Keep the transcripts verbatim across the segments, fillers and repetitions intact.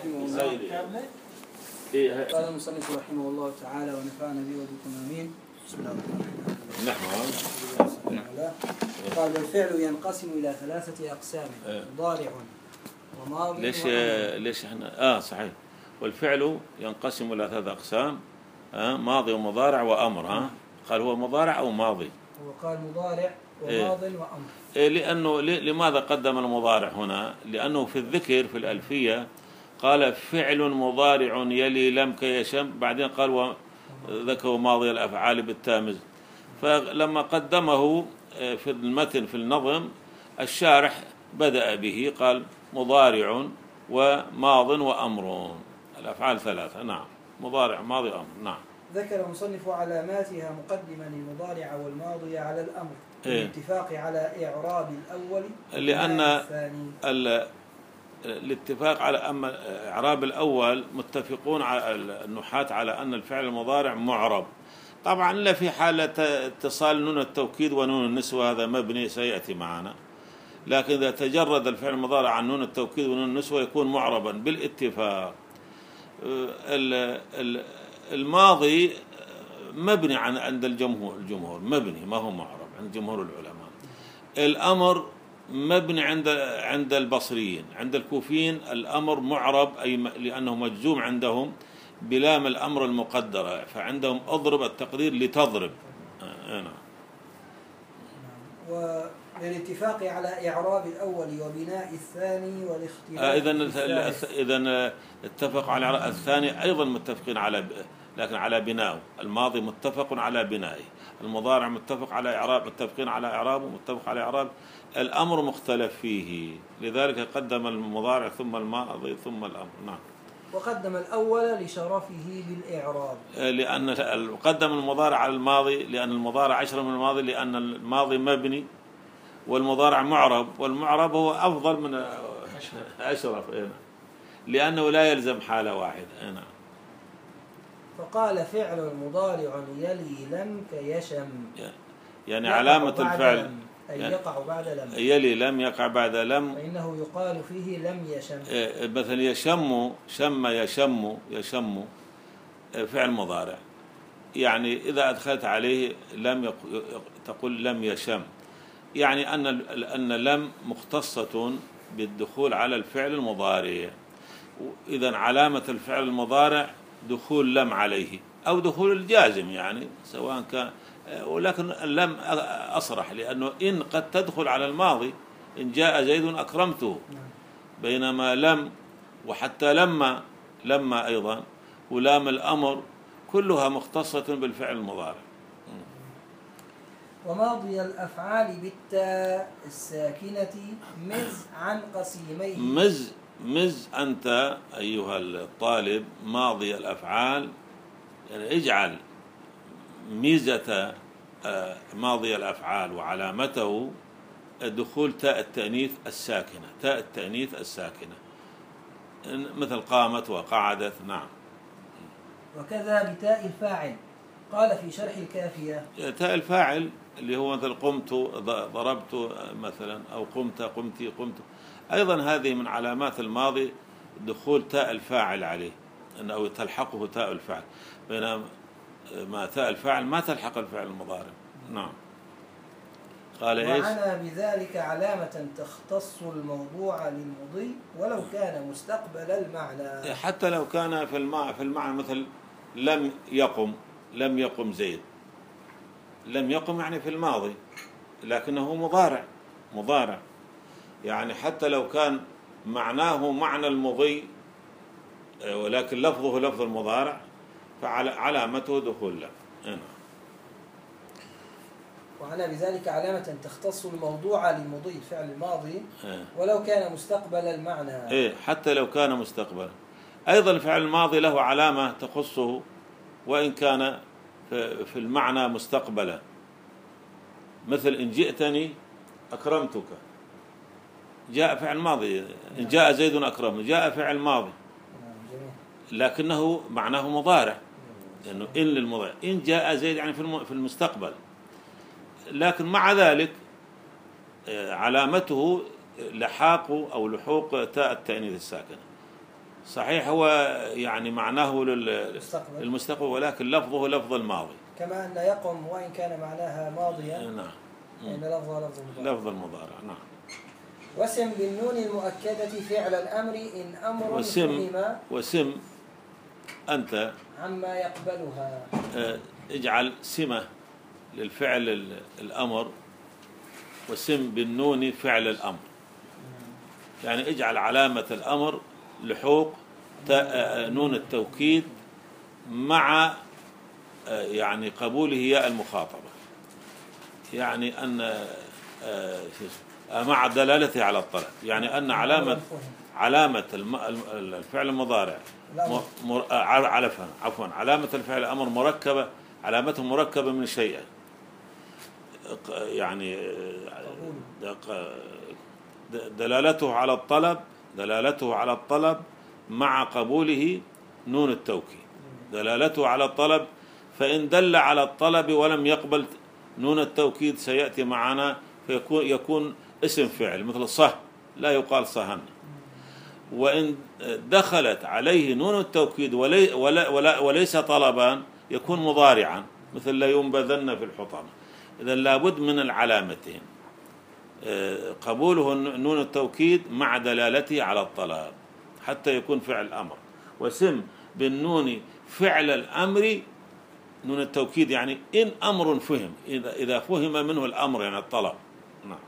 رحمه الله. قال المصنف رحمه الله تعالى ونفعنا به وبكم آمين. بسم الله الرحمن الرحيم. قال الفعل ينقسم إلى ثلاثة أقسام: مضارع وماضي. ليش ليش احنا اه صحيح. والفعل ينقسم إلى ثلاثة أقسام: آه ماضي ومضارع وأمر. ها قال هو مضارع أو ماضي؟ هو قال مضارع وماض إيه؟ وأمر. إيه لأنه لماذا قدم المضارع هنا؟ لأنه في الذكر في الألفية قال فعل مضارع يلي لم كيشم، بعدين قال ذكر ماضي الأفعال بالتامز. فلما قدمه في المتن في النظم الشارح بدأ به قال مضارع وماض وأمر، الأفعال ثلاثة. نعم، مضارع ماضي أمر. نعم. ذكر المصنف علاماتها مقدما المضارع والماضي على الأمر بالاتفاق على إعراب الأول لأن الثاني. الاتفاق على أما إعراب الأول متفقون على النحاة على أن الفعل المضارع معرب طبعا، إلا في حالة اتصال نون التوكيد ونون النسوة، هذا مبني سيأتي معنا. لكن إذا تجرد الفعل المضارع عن نون التوكيد ونون النسوة يكون معربا بالاتفاق. الماضي مبني عن عند الجمهور الجمهور مبني ما هو معرب عند جمهور العلماء. الأمر مبني عند عند البصريين. عند الكوفيين الأمر معرب أي لأنه مجزوم عندهم بلام الأمر المقدرة، فعندهم أضرب التقدير لتضرب. آه نعم. وللاتفاق على إعراب الأول وبناء الثاني والاختلاف. آه إذا إذا اتفق على الثاني أيضا متفقين على، لكن على بنائه. الماضي متفق على بنائه، المضارع متفق على إعراب، متفقين على إعرابه، متفق على إعراب. الأمر مختلف فيه، لذلك قدم المضارع ثم الماضي ثم الأمر. نعم. وقدم الأول لشرفه بالإعراب، لأن قدم المضارع على الماضي لأن المضارع أشرف من الماضي، لأن الماضي مبني والمضارع معرب، والمعرب هو أفضل من أشرف لأنه لا يلزم حالة واحدة. نعم. فقال فعل مضارع يلي لم كيشم، يعني علامة الفعل أي يقع بعد لم. يلي لم يقع بعد لم، فإنه يقال فيه لم يشم. مثلا يشم، شم يشم يشم فعل مضارع، يعني إذا أدخلت عليه لم تقول لم يشم، يعني أن أن لم مختصة بالدخول على الفعل المضارع. إذا علامة الفعل المضارع دخول لم عليه أو دخول الجازم، يعني سواء كان، ولكن اللم أصرح لأنه إن قد تدخل على الماضي، إن جاء زيد أكرمته، بينما لم وحتى لما لما أيضا ولام الأمر كلها مختصة بالفعل المضارع. وماضي الأفعال بالتاء الساكنة مز عن قسيميه. مز مز أنت أيها الطالب ماضي الأفعال، يعني اجعل ميزة ماضي الأفعال وعلامته دخول تاء التأنيث الساكنة، تاء التأنيث الساكنة مثل قامت وقعدت. نعم. وكذا بتاء الفاعل. قال في شرح الكافية تاء الفاعل اللي هو مثل قمت ضربت مثلا، أو قمت قمتي قمت، أيضا هذه من علامات الماضي دخول تاء الفاعل عليه، أنه تلحقه تاء الفاعل، بينما ما تاء الفاعل ما تلحق الفعل المضارع. نعم. قال إيش؟ وعنى بذلك علامة تختص الموضوع للمضي ولو كان مستقبل المعنى. حتى لو كان في المعنى في المعنى مثل لم يقم، لم يقم زيد، لم يقم يعني في الماضي لكنه مضارع مضارع، يعني حتى لو كان معناه معنى المضي ولكن لفظه لفظ المضارع فعلامته دخول له. هنا. وعنى بذلك علامة تختص الموضوع للمضي الفعل الماضي ولو كان مستقبل المعنى. إيه حتى لو كان مستقبل. أيضا الفعل الماضي له علامة تخصه وإن كان في المعنى مستقبلا، مثل إن جئتني أكرمتك، جاء فعل ماضي. إن جاء زيد أكرمه جاء فعل ماضي لكنه معناه مضارع، لأنه إن للمضارع. إن جاء زيد يعني في المستقبل، لكن مع ذلك علامته لحاق أو لحوق تاء التأنيث الساكنة، صحيح هو يعني معناه المستقبل. للمستقبل، ولكن لفظه لفظ الماضي، كما أن يقم وإن كان معناها ماضيا. نعم. إن لفظه لفظ المضارع. لفظ المضارع نعم. وسم بالنون المؤكدة فعل الأمر إن أمر وسم فهم وسم أنت عما يقبلها. اجعل سمة للفعل الأمر، وسم بالنون فعل الأمر، يعني اجعل علامة الأمر لحوق نون التوكيد مع يعني قبوله ياء المخاطبة، يعني أن مع دلالته على الطلب، يعني أن علامة علامة الفعل المضارع عفوا عفوا علامة الفعل الأمر مركبة، علامته مركبة من شيئين، يعني دلالته على الطلب دلالته على الطلب مع قبوله نون التوكيد، دلالته على الطلب، فإن دل على الطلب ولم يقبل نون التوكيد سيأتي معنا فيكون يكون اسم فعل مثل صه، لا يقال صهن. وإن دخلت عليه نون التوكيد ولي ولا ولا وليس طلبا يكون مضارعا مثل لا ينبذن في الحطمة. إذا لابد من العلامتين، قبوله نون التوكيد مع دلالته على الطلب حتى يكون فعل أمر. وسم بالنون فعل الأمر، نون التوكيد يعني إن أمر فهم، إذا إذا فهم منه الأمر يعني الطلب. نعم.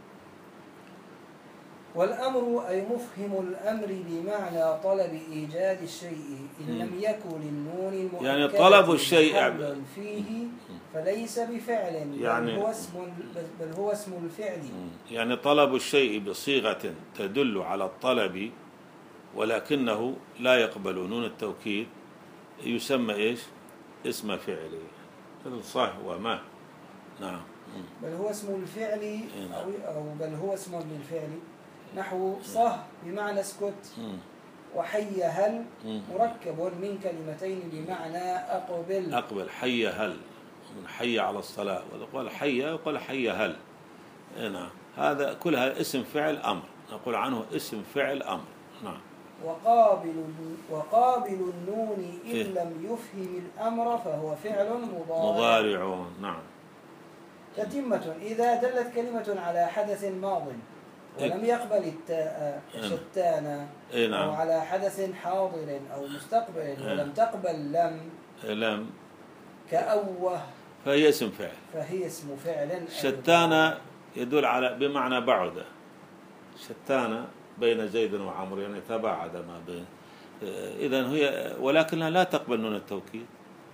والأمر أي مفهم الأمر بمعنى طلب إيجاد الشيء إن لم يكن للنون المؤكدة يعني طلب الشيء فيه فليس بفعل، يعني بل هو اسم بل هو اسم الفعل، يعني طلب الشيء بصيغة تدل على الطلب ولكنه لا يقبل نون التوكيد يسمى إيش؟ اسم فعل، مثل صح وما. نعم. بل هو اسم الفعل أو, أو بل هو اسم للفعل، نحو صه بمعنى اسكت، وحي هل مركب من كلمتين بمعنى أقبل. أقبل حي هل، من حي على الصلاة، وقال حي وقال حي هل. نعم. هذا كلها اسم فعل أمر، نقول عنه اسم فعل أمر. نعم. وقابل وقابل النون إن لم يفهم الأمر فهو فعل مضارع. مضارع. نعم. تتمة إذا دلت كلمة على حدث ماض ولم يقبل التاء شتان، أو على حدث حاضر أو مستقبل ولم تقبل لم لم كأوه فهي اسم فعل فهي اسم فعل. شتان يدل على بمعنى بعد، شتان بين زيد وعمر يعني تباعد ما بين، إذن هي ولكنها لا تقبل نون التوكيد،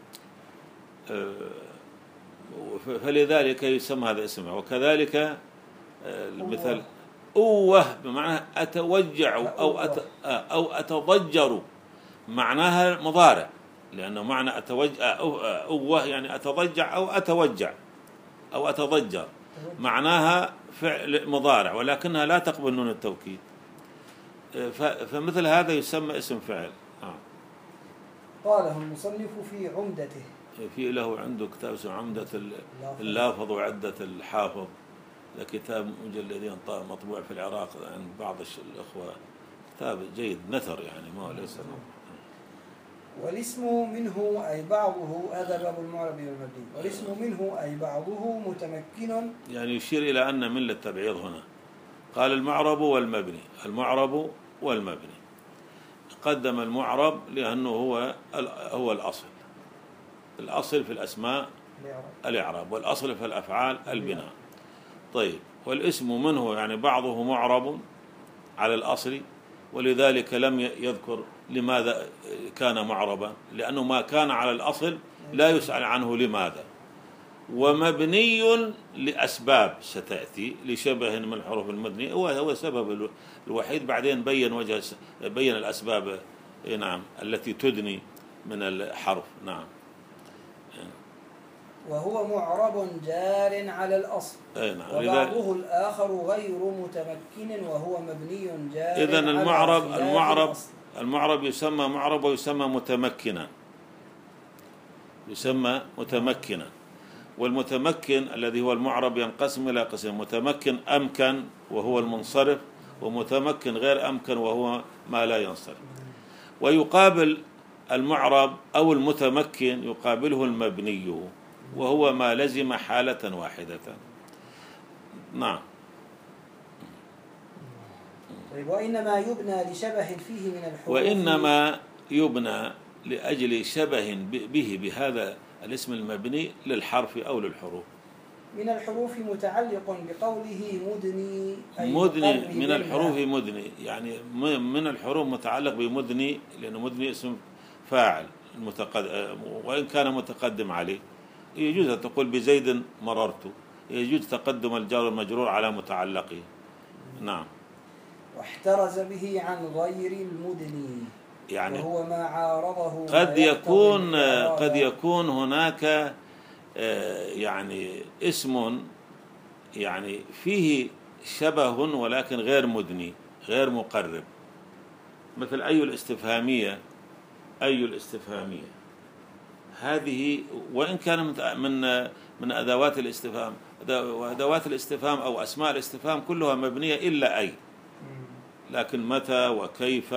فلذلك يسمى هذا اسمه. وكذلك المثال أوه بمعنى أتوجع أو أت أو أتضجر، معناها مضارع، لأنه معنى أتوجع أوه يعني أتضجع أو أتوجع أو أتضجر، معناها فعل مضارع ولكنها لا تقبل نون التوكيد، فمثل هذا يسمى اسم فعل. آه. قاله المصنف في عمدته، في له عنده كتاب اسمه عمدة اللافظ وعدة الحافظ، كتاب مجلدين مطبوع في العراق عند بعض الأخوة، كتاب جيد نثر يعني ما ليس. والاسم منه أي بعضه، هذا باب المعرب والمبني. والاسم منه أي بعضه متمكن، يعني يشير إلى أن من للتبعيض هنا قال المعرب والمبني، المعرب والمبني، قدم المعرب لأنه هو هو الأصل، الأصل في الأسماء الإعراب، والأصل في الأفعال البناء. طيب والاسم منه يعني بعضه معرب على الأصل، ولذلك لم يذكر لماذا كان معربا، لأنه ما كان على الأصل لا يسأل عنه لماذا. ومبني لأسباب ستأتي لشبه من الحروف المبنية، هو هو سبب الوحيد، بعدين بين وجه بين الأسباب نعم التي تدني من الحرف. نعم. وهو معرب جار على الأصل، نعم. وبعضه الآخر غير متمكن وهو مبني جار. إذن المعرب المعرب المعرب يسمى معرب ويسمى متمكنا، يسمى متمكنا. والمتمكن الذي هو المعرب ينقسم إلى قسم: متمكن أمكن وهو المنصرف، ومتمكن غير أمكن وهو ما لا ينصرف. ويقابل المعرب أو المتمكن يقابله المبني، وهو ما لزم حالة واحدة. نعم. طيب وإنما يبنى لشبه فيه من الحروف وإنما يبنى لأجل شبه به بهذا الاسم المبني للحرف أو للحروف. من الحروف متعلق بقوله مدني، أي مدني من الحروف مدني، يعني من الحروف متعلق بمدني، لأنه مدني اسم فاعل المتقدم وإن كان متقدم عليه. يجوز أن تقول بزيد مررت، يجوز تقدم الجار المجرور على متعلقه. نعم. واحترز به عن غير المدني، يعني وهو ما عارضه قد يكون قد يكون هناك يعني اسم يعني فيه شبه ولكن غير مدني غير مقرب، مثل أي الاستفهامية. أي الاستفهامية هذه وإن كان من من أدوات الاستفهام، وأدوات الاستفهام أو أسماء الاستفهام كلها مبنية إلا أي، لكن متى وكيف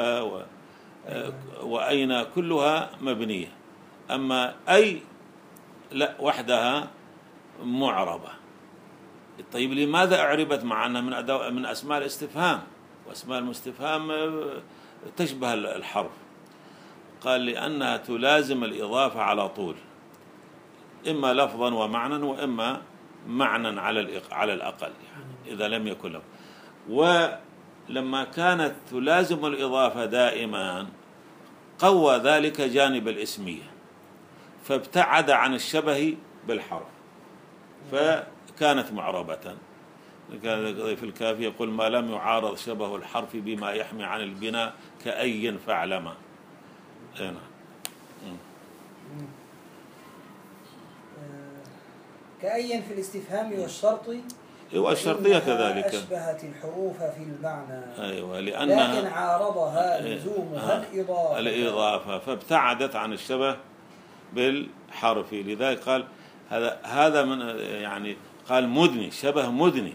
وأين كلها مبنية. أما أي لا وحدها معربة. طيب لماذا أعربت مع أنها من أدو... من أسماء الاستفهام، وأسماء الاستفهام تشبه الحرف؟ قال لأنها تلازم الإضافة على طول، إما لفظا ومعنى وإما معنى على على الأقل، يعني إذا لم يكن له. ولما كانت تلازم الإضافة دائما قوى ذلك جانب الإسمية، فابتعد عن الشبه بالحرف، فكانت معربة. في الكافي يقول ما لم يعارض شبه الحرف بما يحمي عن البناء كأي فعلما. هنا كأي في الاستفهام والشرط، والشرطية كذلك أشبهت الحروف في المعنى. أيوة، لأنها لكن عارضها لزومها الإضافة الإضافة فابتعدت عن الشبه بالحرف. لذلك قال هذا هذا من يعني قال مدني، شبه مدني.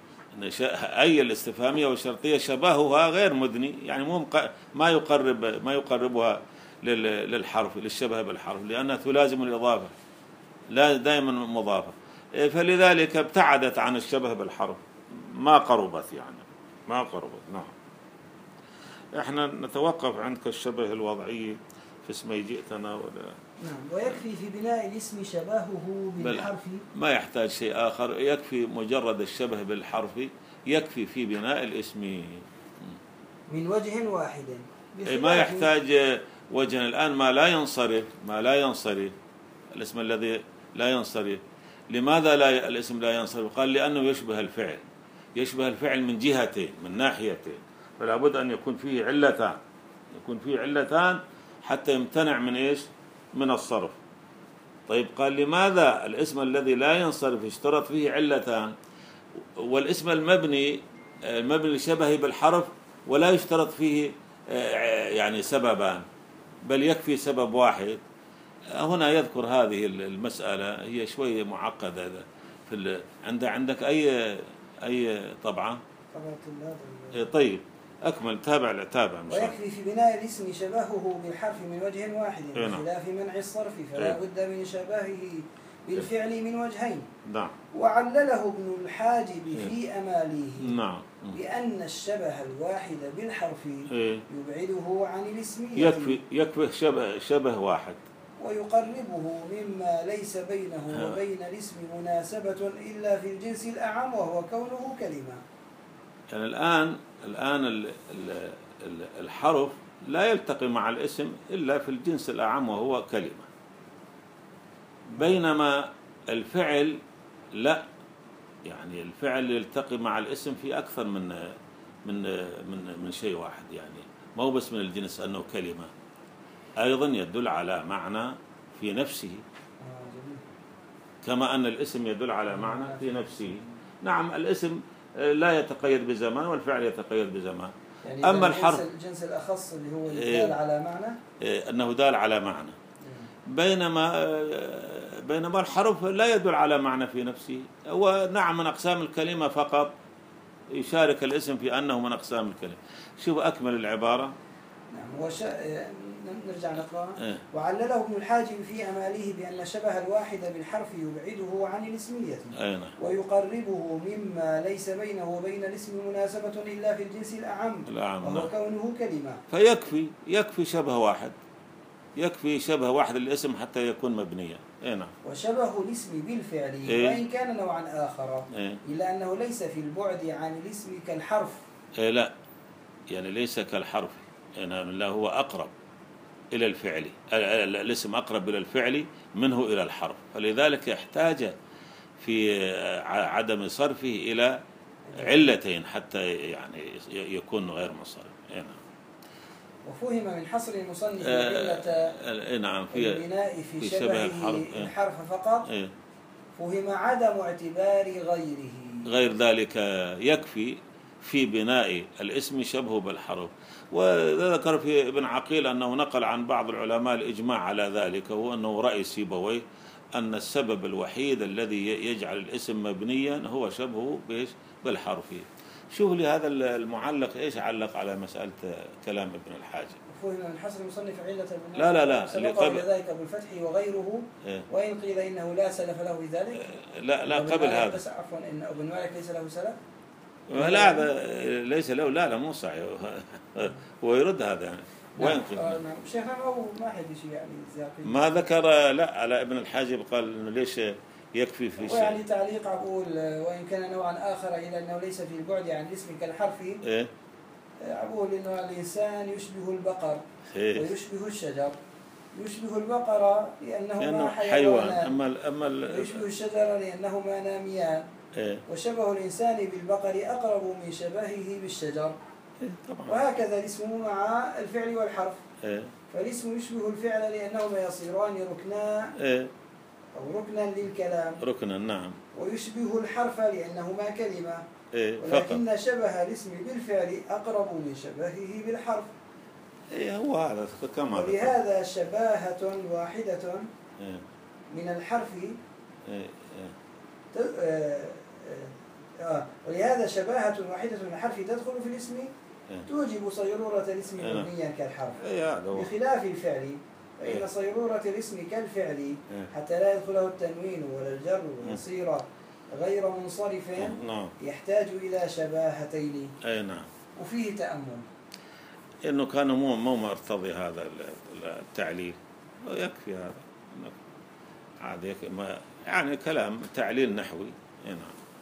أي الاستفهامية والشرطية شبهها غير مدني، يعني مو ما يقرب ما يقربها للحرف، للشبه بالحرف، لأنها تلازم الإضافة لا دائما مضافة، فلذلك ابتعدت عن الشبه بالحرف، ما قربت يعني ما قربت. نعم. احنا نتوقف عندك الشبه الوضعي في اسمي جئتنا ولا؟ نعم. ويكفي في بناء الاسم شبهه بالحرف، ما يحتاج شيء آخر، يكفي مجرد الشبه بالحرف يكفي في بناء الاسم من وجه واحد، ما يحتاج وجه. الآن ما لا ينصرف ما لا ينصرف الاسم الذي لا ينصرف، لماذا لا الاسم لا ينصرف؟ قال لأنه يشبه الفعل، يشبه الفعل من جهتين من ناحيتين، فلا بد أن يكون فيه علتان يكون فيه علتان حتى يمتنع من إيش؟ من الصرف. طيب قال لماذا الاسم الذي لا ينصرف اشترط فيه علتان، والاسم المبني المبني لشبهه بالحرف ولا يشترط فيه يعني سببان، بل يكفي سبب واحد؟ هنا يذكر هذه المسألة، هي شوية معقدة. في عند عندك أي أي طبعة؟ طيب أكمل. تابع تابع. ويكفي في بناء الاسم شبهه بالحرف من وجه واحد بخلاف منع الصرف، فلا بد من شبهه بالفعل من وجهين. نعم. وعلله ابن الحاجب في أماليه نعم بأن الشبه الواحد بالحرف يبعده عن الاسمية، يكفي يكفي شبه شبه واحد ويقربه مما ليس بينه وبين الاسم مناسبة إلا في الجنس الأعم وهو كونه كلمة. يعني الآن الآن الحرف لا يلتقي مع الاسم إلا في الجنس الأعم وهو كلمة، بينما الفعل لا، يعني الفعل يلتقي مع الاسم في أكثر من من من من شيء واحد، يعني ما هو بس من الجنس أنه كلمة، أيضا يدل على معنى في نفسه، كما أن الاسم يدل على معنى في نفسه. نعم الاسم لا يتقيد بزمان والفعل يتقيد بزمان. يعني أما الحرف الجنس الأخص اللي هو دال على معنى، أنه دال على معنى، بينما بينما الحرف لا يدل على معنى في نفسه. هو نعم من أقسام الكلمة فقط، يشارك الاسم في أنه من أقسام الكلمة. شوف أكمل العبارة. نعم. وش... نرجع نقرأ. إيه. وعلله ابن الحاجب في أماله بأن شبه الواحد بالحرف يبعده عن الاسمية أين. ويقربه مما ليس بينه وبين الاسم مناسبة إلا في الجنس الأعم الأعم وهو كونه كلمة. فيكفي يكفي شبه واحد، يكفي شبه واحد الاسم حتى يكون مبنيا. اي نعم. وشبه الاسم بالفعل إيه؟ وإن كان نوعا آخر إيه؟ إلا أنه ليس في البعد عن الاسم كالحرف. إيه لا، يعني ليس كالحرف، يعني لا هو أقرب إلى الفعل، الاسم أقرب إلى الفعل منه إلى الحرف، فلذلك يحتاج في عدم صرفه إلى علتين حتى يعني يكون غير منصرف. إيه نعم. وفهم من حصر المصنف علة نعم في البناء في, في شبه, شبه الحرف, الحرف فقط. إيه؟ فهم عدم اعتبار غيره. غير ذلك يكفي في بناء الاسم شبهه بالحرف. وذكر في ابن عقيل أنه نقل عن بعض العلماء الإجماع على ذلك، هو أنه رأي سيبويه أن السبب الوحيد الذي يجعل الاسم مبنيا هو شبهه بالحرف. شوف لي هذا المعلق إيش علق على مسألة كلام ابن الحاجب. فهم من حصر المصنف علة البناء. لا لا لا سبق ذلك أبو الفتح وغيره. إيه؟ وإن قيل إنه لا سلف له بذلك. لا لا قبل هذا. بس عفوا إن ابن مالك ليس له سلف. لا هذا ليس له، لا لا مو صحيح. هو يرد هذا يعني. وين قيل؟ نعم شيخنا أو ما حد شيء يعني زاقي. ما ذكر لا على ابن الحاجب، قال إنه ليش يكفي في شيء. يعني تعليق أقول وإن كان نوعا آخر إلى أنه ليس في البعد عن الاسم كالحرف. إيه؟ أقول إنه الإنسان يشبه البقر. إيه؟ ويشبه الشجر. يشبه البقرة لأنهما حيوان. أما أما ويشبه الشجرة لأنهما ناميان. إيه؟ وشبه الإنسان بالبقر أقرب من شبهه بالشجر. إيه؟ طبعا. وهكذا الاسم مع الفعل والحرف. إيه؟ فالاسم يشبه الفعل لأنهما يصيران ركنا. إيه؟ أو ركنا للكلام. ركنا نعم. ويشبه الحرف لأنهما كلمة. إيه؟ ولكن فقط. شبه الاسم بالفعل أقرب من شبهه بالحرف. إيه هو هذا كما هذا. ولهذا شباهة واحدة إيه؟ من الحرف. إيه؟ إيه؟ آه آه ولهذا شباهة واحدة من الحرف تدخل في الاسم. إيه؟ توجب صيرورة الاسم مبنيا إيه؟ كالحرف. إيه؟ بخلاف الفعل فإن إيه؟ صيرورة الاسم كالفعل إيه؟ حتى لا يدخله التنوين ولا الجر ويصير غير منصرف. نعم. يحتاج إلى شباهتين. أي نعم. وفيه تأمل إنه كان مو مو مرتضي هذا التعليل، يكفي هذا عادي يعني كلام تعليل نحوي. نعم.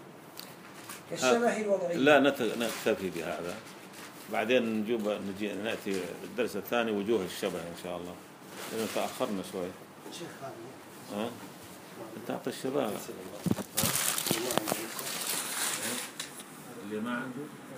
كالشبه الوضعي. لا نكتفي بهذا، بعدين نجيب نجي نأتي الدرس الثاني وجوه الشبه إن شاء الله، لأن تأخرنا شوي. شيخ ها؟ أنت أعطي الشباب اللي ما عنده